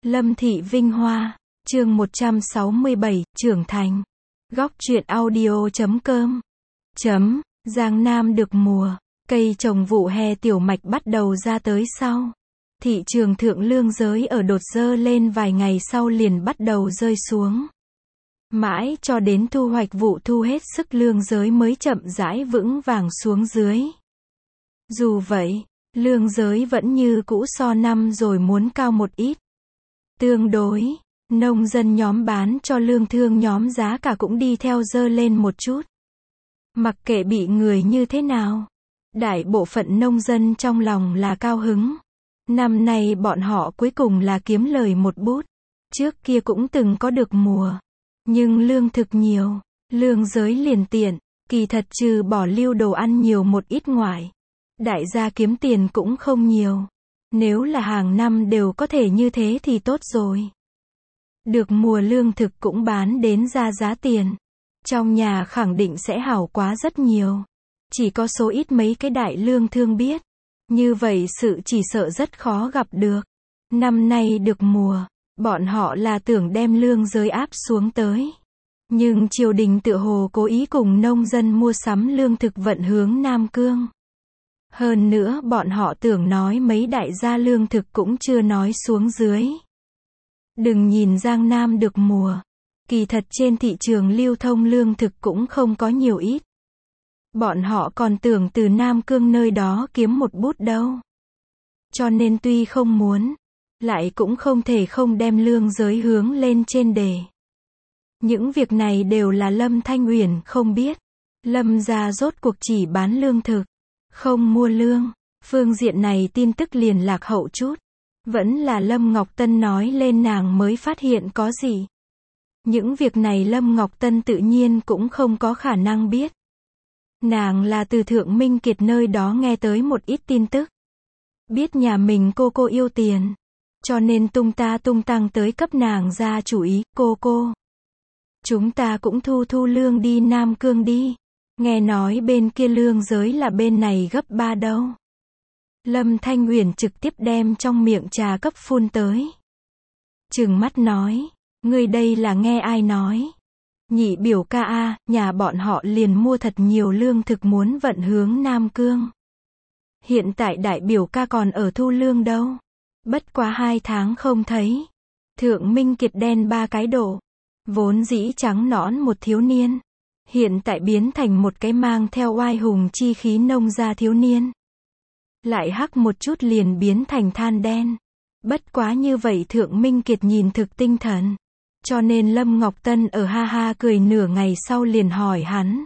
Lâm Thị Vinh Hoa, chương 167, trưởng thành. Góc truyện audio.com. Giang Nam được mùa, cây trồng vụ hè tiểu mạch bắt đầu ra tới sau. Thị trường thượng lương giới ở đột dơ lên vài ngày sau liền bắt đầu rơi xuống. Mãi cho đến thu hoạch vụ thu hết sức lương giới mới chậm rãi vững vàng xuống dưới. Dù vậy, lương giới vẫn như cũ so năm rồi muốn cao một ít. Tương đối, nông dân nhóm bán cho lương thương nhóm giá cả cũng đi theo dơ lên một chút. Mặc kệ bị người như thế nào, đại bộ phận nông dân trong lòng là cao hứng. Năm nay bọn họ cuối cùng là kiếm lời một bút. Trước kia cũng từng có được mùa, nhưng lương thực nhiều, lương giới liền tiện, kỳ thật trừ bỏ lưu đồ ăn nhiều một ít ngoại. Đại gia kiếm tiền cũng không nhiều. Nếu là hàng năm đều có thể như thế thì tốt rồi. Được mùa lương thực cũng bán đến ra giá tiền. Trong nhà khẳng định sẽ hảo quá rất nhiều. Chỉ có số ít mấy cái đại lương thương biết. Như vậy sự chỉ sợ rất khó gặp được. Năm nay được mùa, bọn họ là tưởng đem lương giới áp xuống tới. Nhưng triều đình tựa hồ cố ý cùng nông dân mua sắm lương thực vận hướng Nam Cương. Hơn nữa bọn họ tưởng nói mấy đại gia lương thực cũng chưa nói xuống dưới. Đừng nhìn Giang Nam được mùa. Kỳ thật trên thị trường lưu thông lương thực cũng không có nhiều ít. Bọn họ còn tưởng từ Nam Cương nơi đó kiếm một bút đâu. Cho nên tuy không muốn, lại cũng không thể không đem lương giới hướng lên trên đề. Những việc này đều là Lâm Thanh Uyển không biết. Lâm gia rốt cuộc chỉ bán lương thực, không mua lương. Phương diện này tin tức liền lạc hậu chút. Vẫn là Lâm Ngọc Tân nói lên nàng mới phát hiện có gì. Những việc này Lâm Ngọc Tân tự nhiên cũng không có khả năng biết. Nàng là từ Thượng Minh Kiệt nơi đó nghe tới một ít tin tức. Biết nhà mình cô yêu tiền. Cho nên tung tăng tới cấp nàng ra chủ ý, cô. Chúng ta cũng thu lương đi Nam Cương đi. Nghe nói bên kia lương giới là bên này gấp 3 đâu. Lâm Thanh Uyển trực tiếp đem trong miệng trà cấp phun tới. Trừng mắt nói, ngươi đây là nghe ai nói? Nhị biểu ca a, nhà bọn họ liền mua thật nhiều lương thực muốn vận hướng Nam Cương. Hiện tại đại biểu ca còn ở thu lương đâu. Bất quá 2 tháng không thấy. Thượng Minh Kiệt đen 3 cái độ. Vốn dĩ trắng nõn một thiếu niên. Hiện tại biến thành một cái mang theo oai hùng chi khí nông gia thiếu niên. Lại hắc một chút liền biến thành than đen. Bất quá như vậy Thượng Minh Kiệt nhìn thực tinh thần. Cho nên Lâm Ngọc Tân ở ha ha cười nửa ngày sau liền hỏi hắn.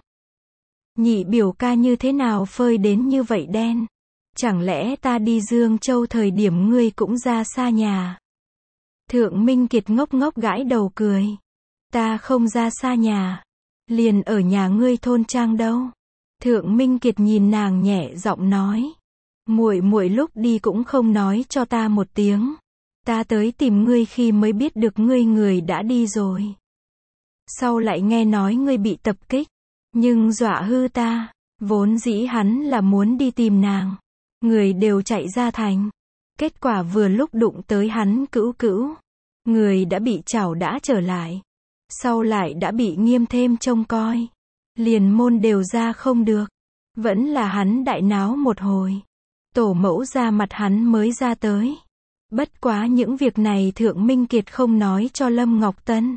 Nhị biểu ca như thế nào phơi đến như vậy đen? Chẳng lẽ ta đi Dương Châu thời điểm ngươi cũng ra xa nhà? Thượng Minh Kiệt ngốc gãi đầu cười. Ta không ra xa nhà. Liền ở nhà ngươi thôn trang đâu. Thượng Minh Kiệt nhìn nàng nhẹ giọng nói. Muội lúc đi cũng không nói cho ta một tiếng. Ta tới tìm ngươi khi mới biết được ngươi người đã đi rồi. Sau lại nghe nói ngươi bị tập kích. Nhưng dọa hư ta. Vốn dĩ hắn là muốn đi tìm nàng. Người đều chạy ra thành. Kết quả vừa lúc đụng tới hắn cữu. Người đã bị chảo đã trở lại. Sau lại đã bị nghiêm thêm trông coi. Liền môn đều ra không được. Vẫn là hắn đại náo một hồi. Tổ mẫu ra mặt hắn mới ra tới. Bất quá những việc này Thượng Minh Kiệt không nói cho Lâm Ngọc Tân.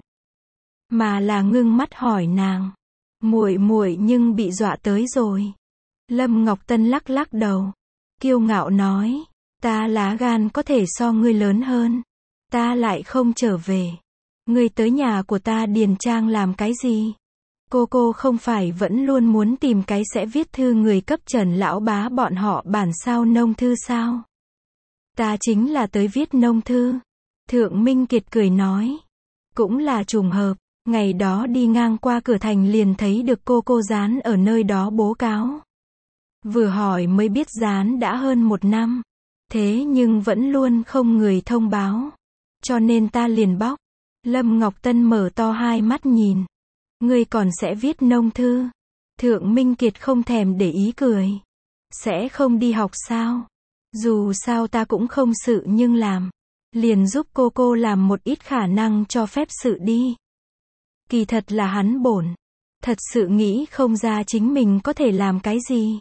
Mà là ngưng mắt hỏi nàng. Muội nhưng bị dọa tới rồi. Lâm Ngọc Tân lắc đầu. Kiêu ngạo nói. Ta lá gan có thể so ngươi lớn hơn. Ta lại không trở về. Ngươi tới nhà của ta điền trang làm cái gì? Cô không phải vẫn luôn muốn tìm cái sẽ viết thư người cấp Trần lão bá bọn họ bản sao nông thư sao? Ta chính là tới viết nông thư. Thượng Minh Kiệt cười nói. Cũng là trùng hợp. Ngày đó đi ngang qua cửa thành liền thấy được cô dán ở nơi đó bố cáo. Vừa hỏi mới biết dán đã hơn 1 năm. Thế nhưng vẫn luôn không người thông báo. Cho nên ta liền bóc. Lâm Ngọc Tân mở to hai mắt nhìn. Ngươi còn sẽ viết nông thư? Thượng Minh Kiệt không thèm để ý cười. Sẽ không đi học sao? Dù sao ta cũng không sự nhưng làm. liền giúp cô làm một ít khả năng cho phép sự đi. Kỳ thật là hắn bổn. Thật sự nghĩ không ra chính mình có thể làm cái gì.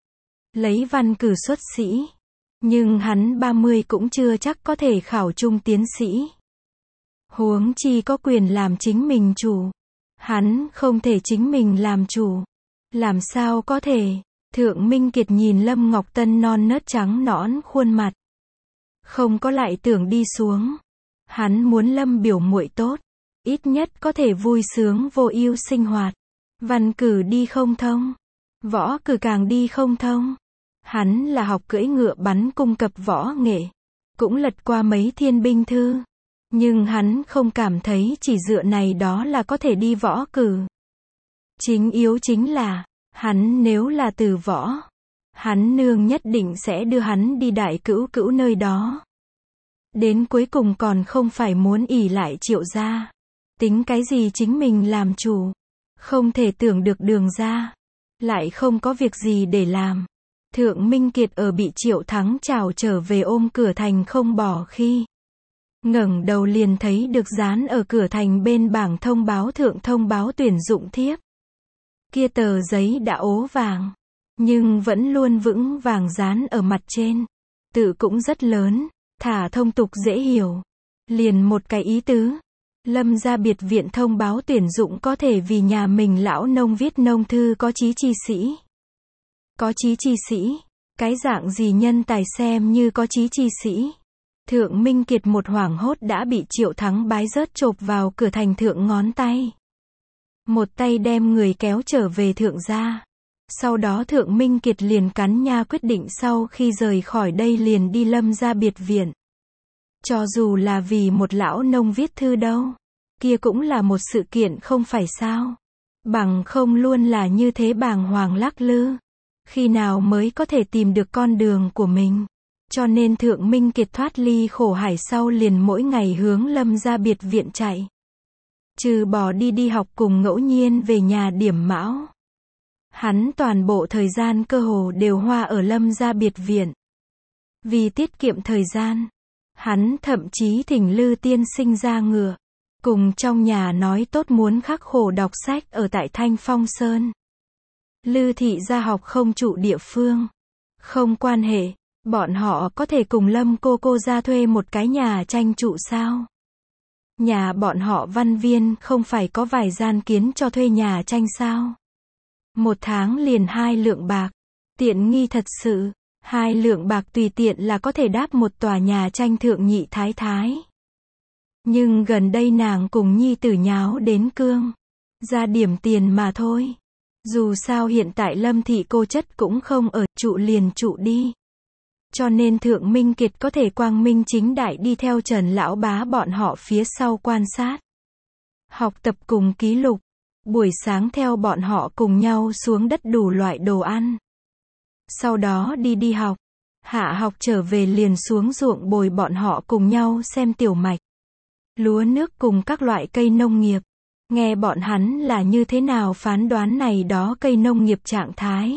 Lấy văn cử xuất sĩ. Nhưng hắn 30 cũng chưa chắc có thể khảo trung tiến sĩ. Huống chi có quyền làm chính mình chủ. Hắn không thể chính mình làm chủ. Làm sao có thể? Thượng Minh Kiệt nhìn Lâm Ngọc Tân non nớt trắng nõn khuôn mặt. Không có lại tưởng đi xuống. Hắn muốn Lâm biểu muội tốt. Ít nhất có thể vui sướng vô ưu sinh hoạt. Văn cử đi không thông. Võ cử càng đi không thông. Hắn là học cưỡi ngựa bắn cung cập võ nghệ. Cũng lật qua mấy thiên binh thư. Nhưng hắn không cảm thấy chỉ dựa này đó là có thể đi võ cử. Chính yếu chính là, hắn nếu là từ võ, hắn nương nhất định sẽ đưa hắn đi đại cữu cữu nơi đó. Đến cuối cùng còn không phải muốn ỷ lại Triệu gia. Tính cái gì chính mình làm chủ. Không thể tưởng được đường ra. Lại không có việc gì để làm. Thượng Minh Kiệt ở bị Triệu Thắng chào trở về ôm cửa thành không bỏ khi. Ngẩng đầu liền thấy được dán ở cửa thành bên bảng thông báo thượng thông báo tuyển dụng thiếp. Kia tờ giấy đã ố vàng. Nhưng vẫn luôn vững vàng dán ở mặt trên. Tự cũng rất lớn. Thả thông tục dễ hiểu. Liền một cái ý tứ. Lâm gia biệt viện thông báo tuyển dụng có thể vì nhà mình lão nông viết nông thư có chí chi sĩ. Có chí chi sĩ. Cái dạng gì nhân tài xem như có chí chi sĩ. Thượng Minh Kiệt một hoảng hốt đã bị Triệu Thắng bái rớt chộp vào cửa thành thượng ngón tay. Một tay đem người kéo trở về thượng gia. Sau đó Thượng Minh Kiệt liền cắn nha quyết định sau khi rời khỏi đây liền đi Lâm gia biệt viện. Cho dù là vì một lão nông viết thư đâu. Kia cũng là một sự kiện không phải sao. Bằng không luôn là như thế bàng hoàng lắc lư. Khi nào mới có thể tìm được con đường của mình. Cho nên Thượng Minh Kiệt thoát ly khổ hải sau liền mỗi ngày hướng Lâm gia biệt viện chạy. Trừ bỏ đi học cùng ngẫu nhiên về nhà điểm mão. Hắn toàn bộ thời gian cơ hồ đều hoa ở Lâm gia biệt viện. Vì tiết kiệm thời gian, hắn thậm chí thỉnh Lư tiên sinh ra ngựa. Cùng trong nhà nói tốt muốn khắc khổ đọc sách ở tại Thanh Phong Sơn. Lư thị gia học không trụ địa phương. Không quan hệ, bọn họ có thể cùng Lâm cô ra thuê một cái nhà tranh trụ sao? Nhà bọn họ Văn Viên không phải có vài gian kiến cho thuê nhà tranh sao? Một tháng liền 2 lượng bạc. Tiện nghi thật sự. 2 lượng bạc tùy tiện là có thể đáp một tòa nhà tranh thượng nhị thái thái. Nhưng gần đây nàng cùng nhi tử nháo đến cương. Ra điểm tiền mà thôi. Dù sao hiện tại Lâm thị cô chất cũng không ở, trụ liền trụ đi. Cho nên Thượng Minh Kiệt có thể quang minh chính đại đi theo Trần lão bá bọn họ phía sau quan sát. Học tập cùng ký lục. Buổi sáng theo bọn họ cùng nhau xuống đất đủ loại đồ ăn. Sau đó đi học. Hạ học trở về liền xuống ruộng bồi bọn họ cùng nhau xem tiểu mạch. Lúa nước cùng các loại cây nông nghiệp. Nghe bọn hắn là như thế nào phán đoán này đó cây nông nghiệp trạng thái.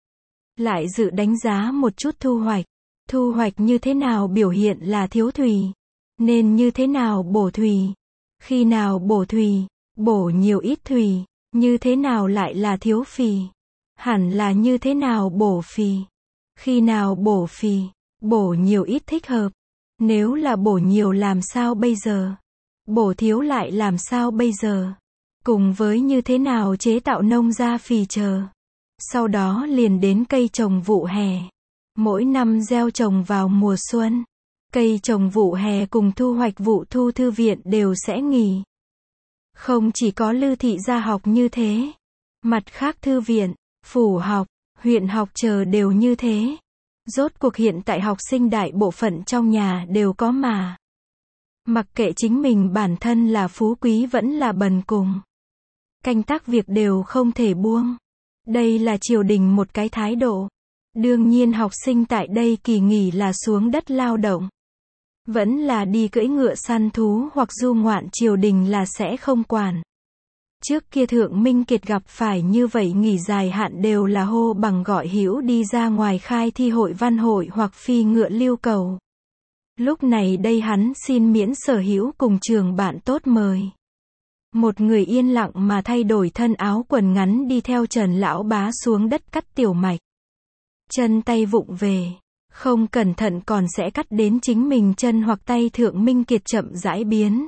Lại dự đánh giá một chút thu hoạch. Thu hoạch như thế nào biểu hiện là thiếu thủy. Nên như thế nào bổ thủy. Khi nào bổ thủy, bổ nhiều ít thủy. Như thế nào lại là thiếu phì. Hẳn là như thế nào bổ phì. Khi nào bổ phì, bổ nhiều ít thích hợp. Nếu là bổ nhiều làm sao bây giờ? Bổ thiếu lại làm sao bây giờ? Cùng với như thế nào chế tạo nông gia phì chờ. Sau đó liền đến cây trồng vụ hè. Mỗi năm gieo trồng vào mùa xuân. Cây trồng vụ hè cùng thu hoạch vụ thu thư viện đều sẽ nghỉ. Không chỉ có Lư thị gia học như thế. Mặt khác thư viện, phủ học, huyện học chờ đều như thế. Rốt cuộc hiện tại học sinh đại bộ phận trong nhà đều có mà. Mặc kệ chính mình bản thân là phú quý vẫn là bần cùng. Canh tác việc đều không thể buông. Đây là triều đình một cái thái độ. Đương nhiên học sinh tại đây kỳ nghỉ là xuống đất lao động. Vẫn là đi cưỡi ngựa săn thú hoặc du ngoạn triều đình là sẽ không quản. Trước kia Thượng Minh Kiệt gặp phải như vậy nghỉ dài hạn đều là hô bằng gọi hữu đi ra ngoài khai thi hội văn hội hoặc phi ngựa lưu cầu. Lúc này đây hắn xin miễn sở hữu cùng trường bạn tốt mời. Một người yên lặng mà thay đổi thân áo quần ngắn đi theo Trần lão bá xuống đất cắt tiểu mạch. Chân tay vụng về, không cẩn thận còn sẽ cắt đến chính mình chân hoặc tay. Thượng Minh Kiệt chậm rãi biến.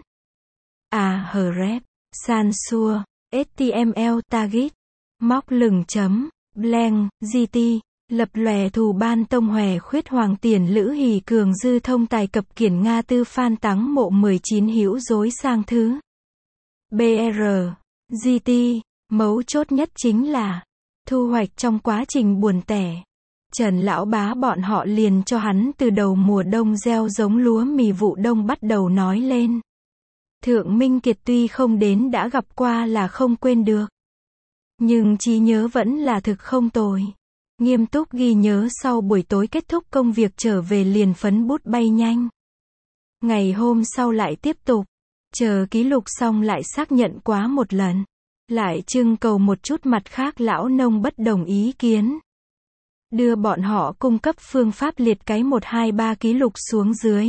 Href, Sansua, HTML, Tagit, móc lửng chấm, blank, GT, lập lòe thù ban tông hòe khuyết hoàng tiền lữ hỷ cường dư thông tài cập kiển Nga tư phan tắng mộ 19 hữu dối sang thứ. BR, GT, mấu chốt nhất chính là thu hoạch trong quá trình buồn tẻ. Trần lão bá bọn họ liền cho hắn từ đầu mùa đông gieo giống lúa mì vụ đông bắt đầu nói lên. Thượng Minh Kiệt tuy không đến đã gặp qua là không quên được. Nhưng trí nhớ vẫn là thực không tồi. Nghiêm túc ghi nhớ sau buổi tối kết thúc công việc trở về liền phấn bút bay nhanh. Ngày hôm sau lại tiếp tục. Chờ ký lục xong lại xác nhận quá một lần. Lại trưng cầu một chút mặt khác lão nông bất đồng ý kiến. Đưa bọn họ cung cấp phương pháp liệt cái 1, 2, 3 ký lục xuống dưới.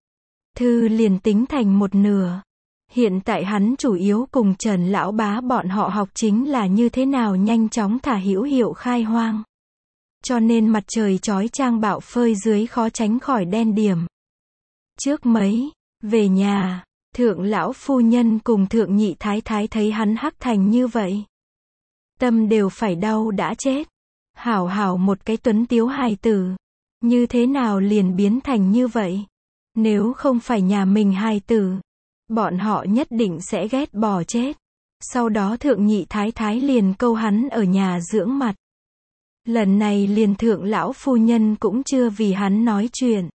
Thư liền tính thành một nửa. Hiện tại hắn chủ yếu cùng Trần lão bá bọn họ học chính là như thế nào nhanh chóng thả hữu hiệu khai hoang. Cho nên mặt trời chói chang bạo phơi dưới khó tránh khỏi đen điểm. Trước mấy, về nhà, thượng lão phu nhân cùng thượng nhị thái thái thấy hắn hắc thành như vậy. Tâm đều phải đau đã chết. Hảo hảo một cái tuấn tiếu hài tử. Như thế nào liền biến thành như vậy? Nếu không phải nhà mình hài tử, bọn họ nhất định sẽ ghét bỏ chết. Sau đó thượng nhị thái thái liền câu hắn ở nhà dưỡng mặt. Lần này liền thượng lão phu nhân cũng chưa vì hắn nói chuyện.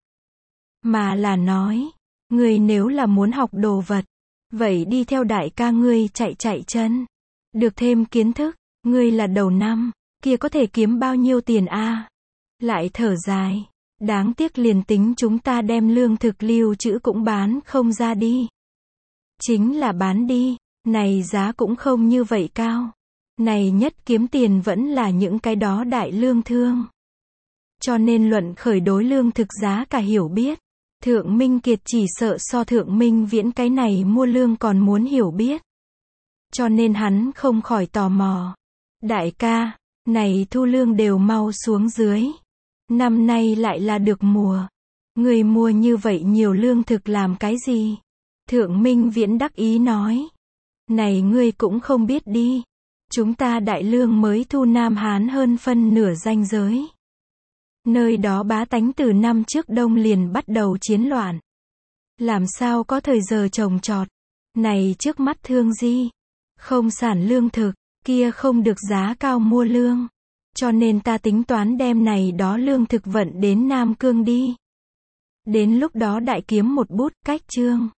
Mà là nói, ngươi nếu là muốn học đồ vật, vậy đi theo đại ca ngươi chạy chân. Được thêm kiến thức, ngươi là đầu năm, kia có thể kiếm bao nhiêu tiền a? Lại thở dài, đáng tiếc liền tính chúng ta đem lương thực lưu trữ cũng bán không ra đi. Chính là bán đi, này giá cũng không như vậy cao. Này nhất kiếm tiền vẫn là những cái đó đại lương thương. Cho nên luận khởi đối lương thực giá cả hiểu biết. Thượng Minh Kiệt chỉ sợ so Thượng Minh Viễn cái này mua lương còn muốn hiểu biết. Cho nên hắn không khỏi tò mò. Đại ca, này thu lương đều mau xuống dưới. Năm nay lại là được mùa. Người mua như vậy nhiều lương thực làm cái gì? Thượng Minh Viễn đắc ý nói. Này ngươi cũng không biết đi. Chúng ta đại lương mới thu Nam Hán hơn phân nửa ranh giới. Nơi đó bá tánh từ năm trước đông liền bắt đầu chiến loạn. Làm sao có thời giờ trồng trọt. Này trước mắt thương di. Không sản lương thực, kia không được giá cao mua lương. Cho nên ta tính toán đem này đó lương thực vận đến Nam Cương đi. Đến lúc đó đại kiếm một bút cách chương.